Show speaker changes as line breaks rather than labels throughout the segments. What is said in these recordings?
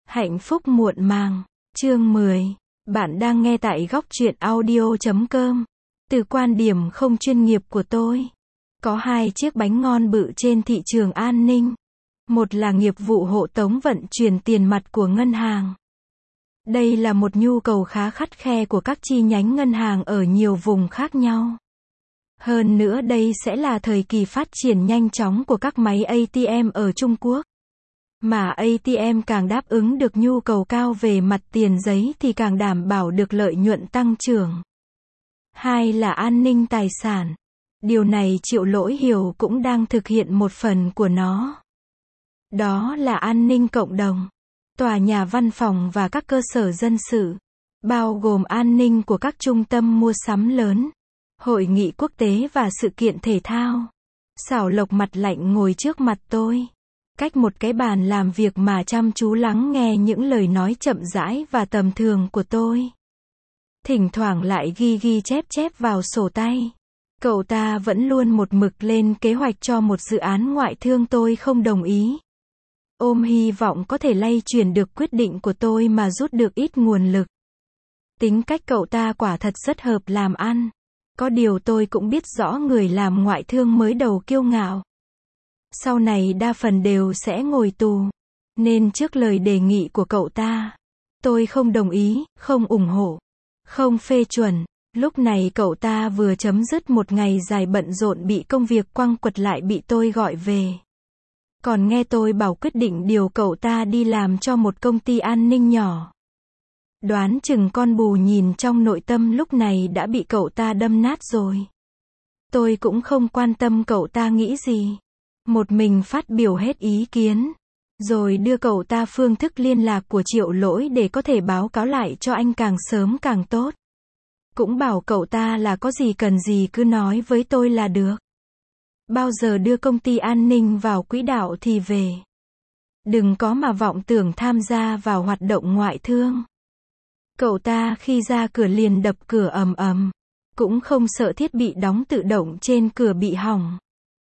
Hạnh phúc muộn màng. Chương 10. Bạn đang nghe tại góc truyện audio.com. Từ quan điểm không chuyên nghiệp của tôi, có 2 chiếc bánh ngon bự trên thị trường an ninh. Một là nghiệp vụ hộ tống vận chuyển tiền mặt của ngân hàng. Đây là một nhu cầu khá khắt khe của các chi nhánh ngân hàng ở nhiều vùng khác nhau. Hơn nữa đây sẽ là thời kỳ phát triển nhanh chóng của các máy ATM ở Trung Quốc. Mà ATM càng đáp ứng được nhu cầu cao về mặt tiền giấy thì càng đảm bảo được lợi nhuận tăng trưởng. 2 là an ninh tài sản. Điều này Triệu Lỗi hiểu cũng đang thực hiện một phần của nó. Đó là an ninh cộng đồng, tòa nhà văn phòng và các cơ sở dân sự, bao gồm an ninh của các trung tâm mua sắm lớn, hội nghị quốc tế và sự kiện thể thao. Xảo Lộc mặt lạnh ngồi trước mặt tôi, cách một cái bàn làm việc mà chăm chú lắng nghe những lời nói chậm rãi và tầm thường của tôi. Thỉnh thoảng lại ghi chép vào sổ tay. Cậu ta vẫn luôn một mực lên kế hoạch cho một dự án ngoại thương tôi không đồng ý. Ôm hy vọng có thể lay chuyển được quyết định của tôi mà rút được ít nguồn lực. Tính cách cậu ta quả thật rất hợp làm ăn. Có điều tôi cũng biết rõ người làm ngoại thương mới đầu kiêu ngạo, sau này đa phần đều sẽ ngồi tù. Nên trước lời đề nghị của cậu ta, tôi không đồng ý, không ủng hộ, không phê chuẩn. Lúc này cậu ta vừa chấm dứt một ngày dài bận rộn bị công việc quăng quật lại bị tôi gọi về. Còn nghe tôi bảo quyết định điều cậu ta đi làm cho một công ty an ninh nhỏ. Đoán chừng con bù nhìn trong nội tâm lúc này đã bị cậu ta đâm nát rồi. Tôi cũng không quan tâm cậu ta nghĩ gì. Một mình phát biểu hết ý kiến. Rồi đưa cậu ta phương thức liên lạc của Triệu Lỗi để có thể báo cáo lại cho anh càng sớm càng tốt. Cũng bảo cậu ta là có gì cần gì cứ nói với tôi là được. Bao giờ đưa công ty an ninh vào quỹ đạo thì về. Đừng có mà vọng tưởng tham gia vào hoạt động ngoại thương. Cậu ta khi ra cửa liền đập cửa ầm ầm. Cũng không sợ thiết bị đóng tự động trên cửa bị hỏng.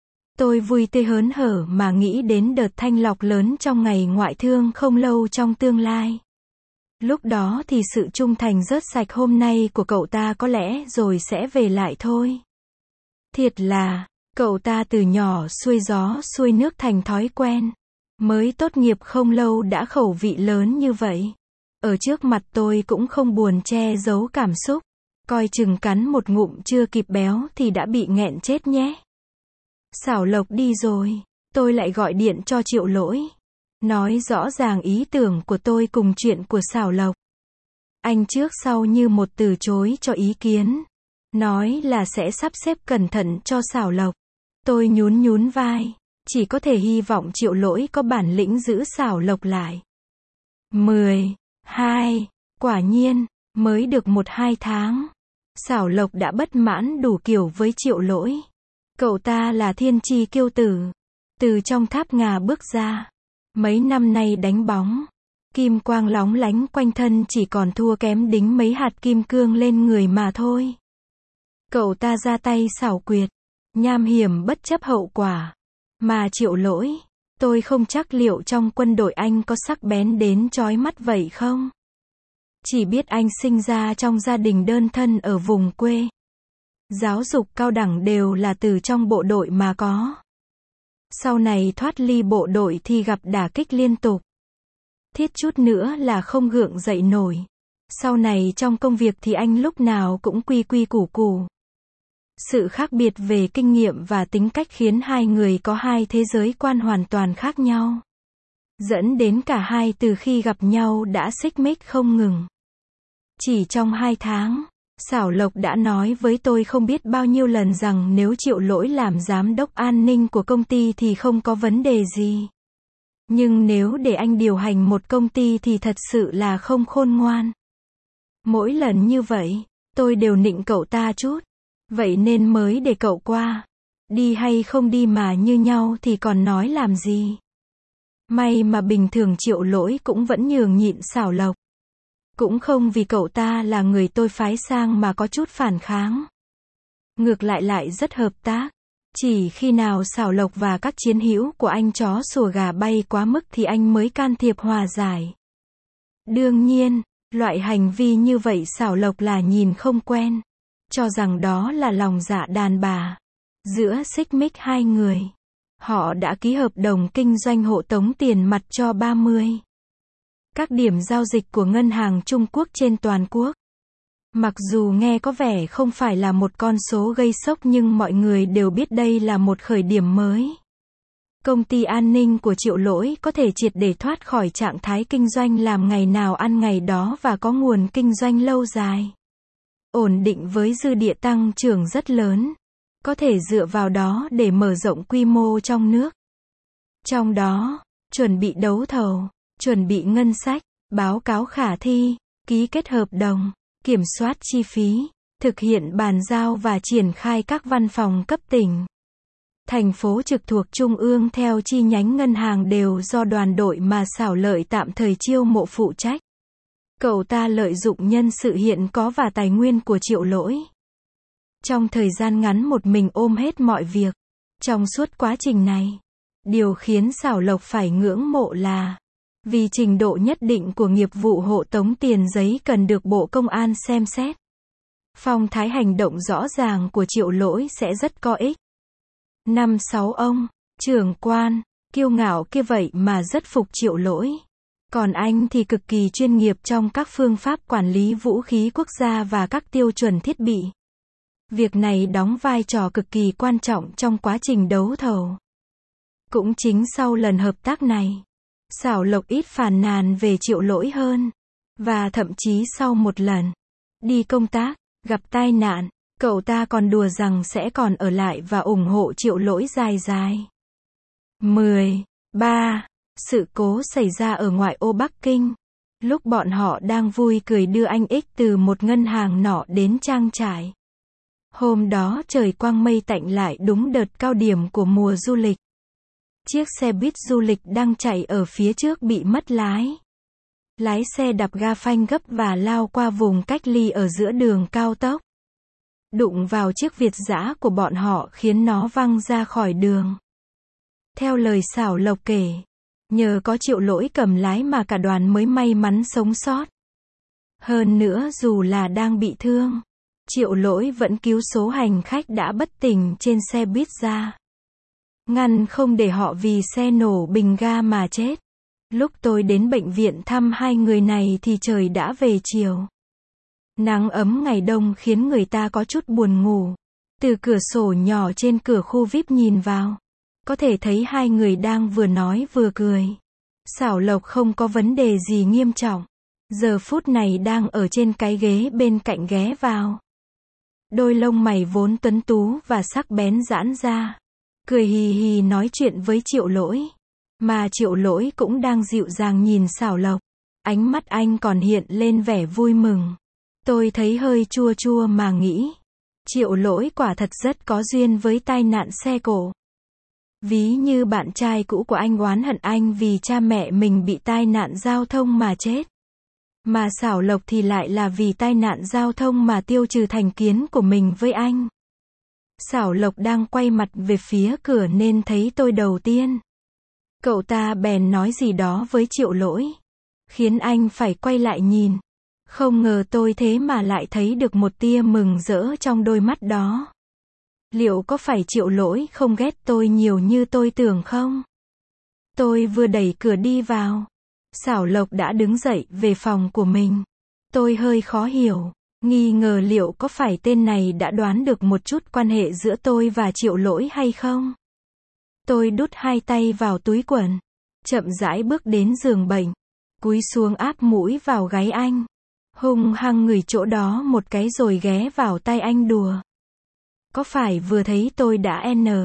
Tôi vui tươi hớn hở mà nghĩ đến đợt thanh lọc lớn trong ngày ngoại thương không lâu trong tương lai. Lúc đó thì sự trung thành rớt sạch hôm nay của cậu ta có lẽ rồi sẽ về lại thôi. Thiệt là, cậu ta từ nhỏ xuôi gió xuôi nước thành thói quen. Mới tốt nghiệp không lâu đã khẩu vị lớn như vậy. Ở trước mặt tôi cũng không buồn che giấu cảm xúc. Coi chừng cắn một ngụm chưa kịp béo thì đã bị nghẹn chết nhé. Xảo Lộc đi rồi, tôi lại gọi điện cho Triệu Lỗi. Nói rõ ràng ý tưởng của tôi cùng chuyện của Xảo Lộc. Anh trước sau như một từ chối cho ý kiến. Nói là sẽ sắp xếp cẩn thận cho Xảo Lộc. Tôi nhún vai. Chỉ có thể hy vọng Triệu Lỗi có bản lĩnh giữ Xảo Lộc lại. 12. Quả nhiên, mới được 1-2 tháng. Xảo Lộc đã bất mãn đủ kiểu với Triệu Lỗi. Cậu ta là thiên chi kiêu tử. Từ trong tháp ngà bước ra. Mấy năm nay đánh bóng. Kim quang lóng lánh quanh thân chỉ còn thua kém đính mấy hạt kim cương lên người mà thôi. Cậu ta ra tay xảo quyệt. Nham hiểm bất chấp hậu quả. Mà Triệu Lỗi, tôi không chắc liệu trong quân đội anh có sắc bén đến chói mắt vậy không? Chỉ biết anh sinh ra trong gia đình đơn thân ở vùng quê. Giáo dục cao đẳng đều là từ trong bộ đội mà có. Sau này thoát ly bộ đội thì gặp đả kích liên tục. Thiết chút nữa là không gượng dậy nổi. Sau này trong công việc thì anh lúc nào cũng quy củ củ. Sự khác biệt về kinh nghiệm và tính cách khiến hai người có hai thế giới quan hoàn toàn khác nhau. Dẫn đến cả hai từ khi gặp nhau đã xích mích không ngừng. Chỉ trong 2 tháng, Xảo Lộc đã nói với tôi không biết bao nhiêu lần rằng nếu Triệu Lỗi làm giám đốc an ninh của công ty thì không có vấn đề gì. Nhưng nếu để anh điều hành một công ty thì thật sự là không khôn ngoan. Mỗi lần như vậy, tôi đều nịnh cậu ta chút. Vậy nên mới để cậu qua. Đi hay không đi mà như nhau thì còn nói làm gì. May mà bình thường Triệu Lỗi cũng vẫn nhường nhịn Xảo Lộc. Cũng không vì cậu ta là người tôi phái sang mà có chút phản kháng. Ngược lại rất hợp tác. Chỉ khi nào Xảo Lộc và các chiến hữu của anh chó sủa gà bay quá mức thì anh mới can thiệp hòa giải. Đương nhiên, loại hành vi như vậy Xảo Lộc là nhìn không quen, cho rằng đó là lòng dạ đàn bà. Giữa xích mích hai người, họ đã ký hợp đồng kinh doanh hộ tống tiền mặt cho 30 các điểm giao dịch của ngân hàng Trung Quốc trên toàn quốc. Mặc dù nghe có vẻ không phải là một con số gây sốc nhưng mọi người đều biết đây là một khởi điểm mới. Công ty an ninh của Triệu Lỗi có thể triệt để thoát khỏi trạng thái kinh doanh làm ngày nào ăn ngày đó và có nguồn kinh doanh lâu dài, ổn định với dư địa tăng trưởng rất lớn, có thể dựa vào đó để mở rộng quy mô trong nước. Trong đó, chuẩn bị đấu thầu, chuẩn bị ngân sách, báo cáo khả thi, ký kết hợp đồng, kiểm soát chi phí, thực hiện bàn giao và triển khai các văn phòng cấp tỉnh, thành phố trực thuộc Trung ương theo chi nhánh ngân hàng đều do đoàn đội mà Xảo Lợi tạm thời chiêu mộ phụ trách. Cậu ta lợi dụng nhân sự hiện có và tài nguyên của Triệu Lỗi. Trong thời gian ngắn một mình ôm hết mọi việc. Trong suốt quá trình này, điều khiến Xảo Lộc phải ngưỡng mộ là vì trình độ nhất định của nghiệp vụ hộ tống tiền giấy cần được Bộ Công an xem xét. Phong thái hành động rõ ràng của Triệu Lỗi sẽ rất có ích. 5-6 ông trưởng quan kiêu ngạo kia vậy mà rất phục Triệu Lỗi. Còn anh thì cực kỳ chuyên nghiệp trong các phương pháp quản lý vũ khí quốc gia và các tiêu chuẩn thiết bị. Việc này đóng vai trò cực kỳ quan trọng trong quá trình đấu thầu. Cũng chính sau lần hợp tác này, Xảo Lộc ít phàn nàn về Triệu Lỗi hơn. Và thậm chí sau một lần đi công tác, gặp tai nạn, cậu ta còn đùa rằng sẽ còn ở lại và ủng hộ Triệu Lỗi dài dài. 13. Sự cố xảy ra ở ngoại ô Bắc Kinh. Lúc bọn họ đang vui cười đưa anh X từ một ngân hàng nọ đến trang trại. Hôm đó trời quang mây tạnh lại đúng đợt cao điểm của mùa du lịch. Chiếc xe buýt du lịch đang chạy ở phía trước bị mất lái. Lái xe đạp ga phanh gấp và lao qua vùng cách ly ở giữa đường cao tốc. Đụng vào chiếc Việt dã của bọn họ khiến nó văng ra khỏi đường. Theo lời Xảo Lộc kể, nhờ có Triệu Lỗi cầm lái mà cả đoàn mới may mắn sống sót. Hơn nữa dù là đang bị thương, Triệu Lỗi vẫn cứu số hành khách đã bất tỉnh trên xe buýt ra. Ngăn không để họ vì xe nổ bình ga mà chết. Lúc tôi đến bệnh viện thăm hai người này thì trời đã về chiều. Nắng ấm ngày đông khiến người ta có chút buồn ngủ. Từ cửa sổ nhỏ trên cửa khu VIP nhìn vào, có thể thấy hai người đang vừa nói vừa cười. Xảo Lộc không có vấn đề gì nghiêm trọng. Giờ phút này đang ở trên cái ghế bên cạnh ghé vào. Đôi lông mày vốn tuấn tú và sắc bén giãn ra. Cười hì hì nói chuyện với Triệu Lỗi. Mà Triệu Lỗi cũng đang dịu dàng nhìn Xảo Lộc. Ánh mắt anh còn hiện lên vẻ vui mừng. Tôi thấy hơi chua chua mà nghĩ. Triệu Lỗi quả thật rất có duyên với tai nạn xe cộ. Ví như bạn trai cũ của anh oán hận anh vì cha mẹ mình bị tai nạn giao thông mà chết. Mà Xảo Lộc thì lại là vì tai nạn giao thông mà tiêu trừ thành kiến của mình với anh. Xảo Lộc đang quay mặt về phía cửa nên thấy tôi đầu tiên. Cậu ta bèn nói gì đó với Triệu Lỗi, khiến anh phải quay lại nhìn. Không ngờ tôi thế mà lại thấy được một tia mừng rỡ trong đôi mắt đó. Liệu có phải Triệu Lỗi không ghét tôi nhiều như tôi tưởng không? Tôi vừa đẩy cửa đi vào, Xảo Lộc đã đứng dậy về phòng của mình. Tôi hơi khó hiểu, nghi ngờ liệu có phải tên này đã đoán được một chút quan hệ giữa tôi và Triệu Lỗi hay không? Tôi đút hai tay vào túi quần, chậm rãi bước đến giường bệnh, cúi xuống áp mũi vào gáy anh, hung hăng ngửi chỗ đó một cái rồi ghé vào tai anh đùa. Có phải vừa thấy tôi đã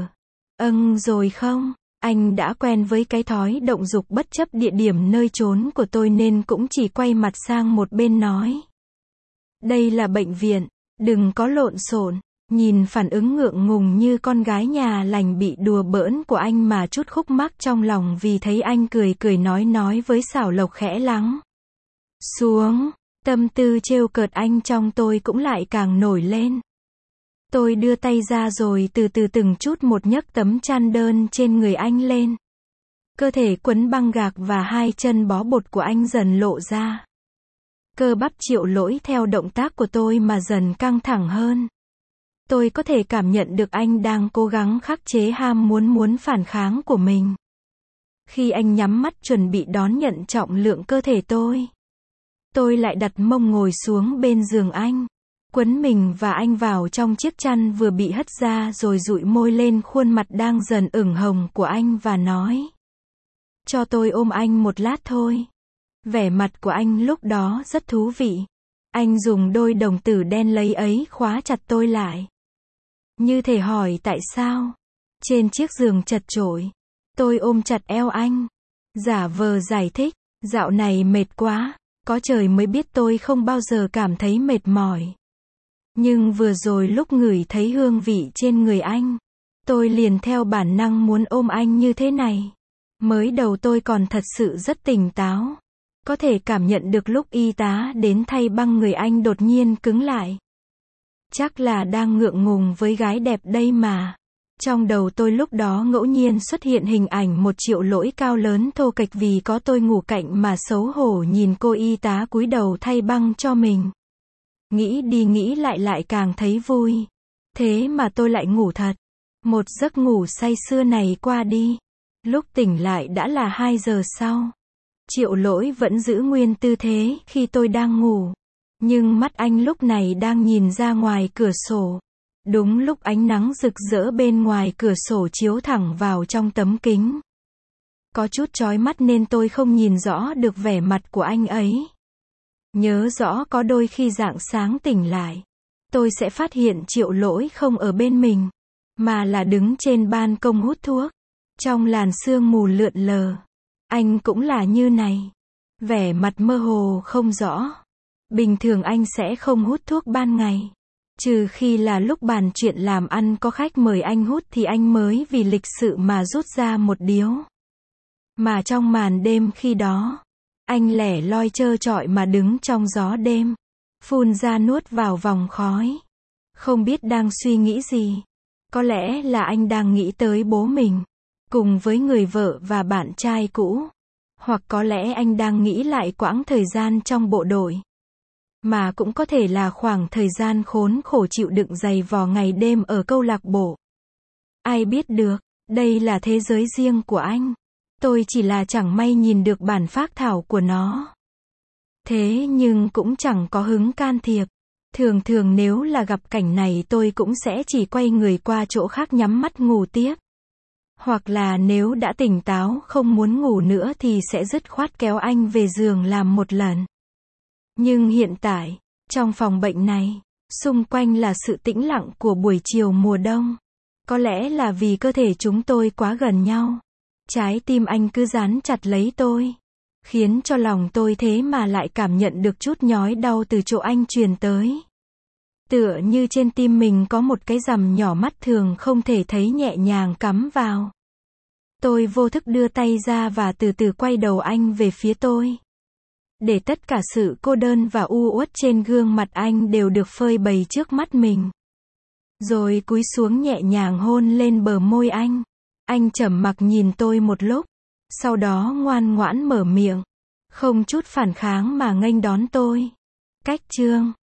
rồi không? Anh đã quen với cái thói động dục bất chấp địa điểm nơi trốn của tôi nên cũng chỉ quay mặt sang một bên nói. Đây là bệnh viện, đừng có lộn xộn. Nhìn phản ứng ngượng ngùng như con gái nhà lành bị đùa bỡn của anh mà chút khúc mắc trong lòng vì thấy anh cười cười nói với Xảo Lộc khẽ lắng xuống. Tâm tư trêu cợt anh trong tôi cũng lại càng nổi lên. Tôi đưa tay ra rồi từ từ từng chút một nhấc tấm chăn đơn trên người anh lên. Cơ thể quấn băng gạc và hai chân bó bột của anh dần lộ ra. Cơ bắp Triệu Lỗi theo động tác của tôi mà dần căng thẳng hơn. Tôi có thể cảm nhận được anh đang cố gắng khắc chế ham muốn phản kháng của mình. Khi anh nhắm mắt chuẩn bị đón nhận trọng lượng cơ thể tôi lại đặt mông ngồi xuống bên giường anh, quấn mình và anh vào trong chiếc chăn vừa bị hất ra rồi dụi môi lên khuôn mặt đang dần ửng hồng của anh và nói: cho tôi ôm anh một lát thôi. Vẻ mặt của anh lúc đó rất thú vị. Anh dùng đôi đồng tử đen lấy ấy khóa chặt tôi lại. Như thể hỏi tại sao. Trên chiếc giường chật chội, tôi ôm chặt eo anh, giả vờ giải thích, dạo này mệt quá, có trời mới biết tôi không bao giờ cảm thấy mệt mỏi. Nhưng vừa rồi lúc ngửi thấy hương vị trên người anh, tôi liền theo bản năng muốn ôm anh như thế này. Mới đầu tôi còn thật sự rất tỉnh táo. Có thể cảm nhận được lúc y tá đến thay băng người anh đột nhiên cứng lại. Chắc là đang ngượng ngùng với gái đẹp đây mà. Trong đầu tôi lúc đó ngẫu nhiên xuất hiện hình ảnh một Triệu Lỗi cao lớn thô kệch vì có tôi ngủ cạnh mà xấu hổ nhìn cô y tá cúi đầu thay băng cho mình. Nghĩ đi nghĩ lại càng thấy vui. Thế mà tôi lại ngủ thật. Một giấc ngủ say sưa này qua đi. Lúc tỉnh lại đã là 2 giờ sau. Triệu Lỗi vẫn giữ nguyên tư thế khi tôi đang ngủ. Nhưng mắt anh lúc này đang nhìn ra ngoài cửa sổ. Đúng lúc ánh nắng rực rỡ bên ngoài cửa sổ chiếu thẳng vào trong tấm kính. Có chút chói mắt nên tôi không nhìn rõ được vẻ mặt của anh ấy. Nhớ rõ có đôi khi rạng sáng tỉnh lại, tôi sẽ phát hiện Triệu Lỗi không ở bên mình, mà là đứng trên ban công hút thuốc. Trong làn sương mù lượn lờ. Anh cũng là như này. Vẻ mặt mơ hồ không rõ. Bình thường anh sẽ không hút thuốc ban ngày. Trừ khi là lúc bàn chuyện làm ăn có khách mời anh hút thì anh mới vì lịch sự mà rút ra một điếu. Mà trong màn đêm khi đó, anh lẻ loi trơ trọi mà đứng trong gió đêm, phun ra nuốt vào vòng khói. Không biết đang suy nghĩ gì. Có lẽ là anh đang nghĩ tới bố mình, cùng với người vợ và bạn trai cũ. Hoặc có lẽ anh đang nghĩ lại quãng thời gian trong bộ đội. Mà cũng có thể là khoảng thời gian khốn khổ chịu đựng dày vò ngày đêm ở câu lạc bộ. Ai biết được, đây là thế giới riêng của anh. Tôi chỉ là chẳng may nhìn được bản phác thảo của nó. Thế nhưng cũng chẳng có hứng can thiệp. Thường nếu là gặp cảnh này tôi cũng sẽ chỉ quay người qua chỗ khác nhắm mắt ngủ tiếp. Hoặc là nếu đã tỉnh táo không muốn ngủ nữa thì sẽ dứt khoát kéo anh về giường làm một lần. Nhưng hiện tại, trong phòng bệnh này, xung quanh là sự tĩnh lặng của buổi chiều mùa đông. Có lẽ là vì cơ thể chúng tôi quá gần nhau. Trái tim anh cứ dán chặt lấy tôi. Khiến cho lòng tôi thế mà lại cảm nhận được chút nhói đau từ chỗ anh truyền tới. Tựa như trên tim mình có một cái rằm nhỏ mắt thường không thể thấy nhẹ nhàng cắm vào. Tôi vô thức đưa tay ra và từ từ quay đầu anh về phía tôi. Để tất cả sự cô đơn và u uất trên gương mặt anh đều được phơi bày trước mắt mình. Rồi cúi xuống nhẹ nhàng hôn lên bờ môi anh. Anh trầm mặc nhìn tôi một lúc. Sau đó ngoan ngoãn mở miệng. Không chút phản kháng mà nghênh đón tôi. Cách chương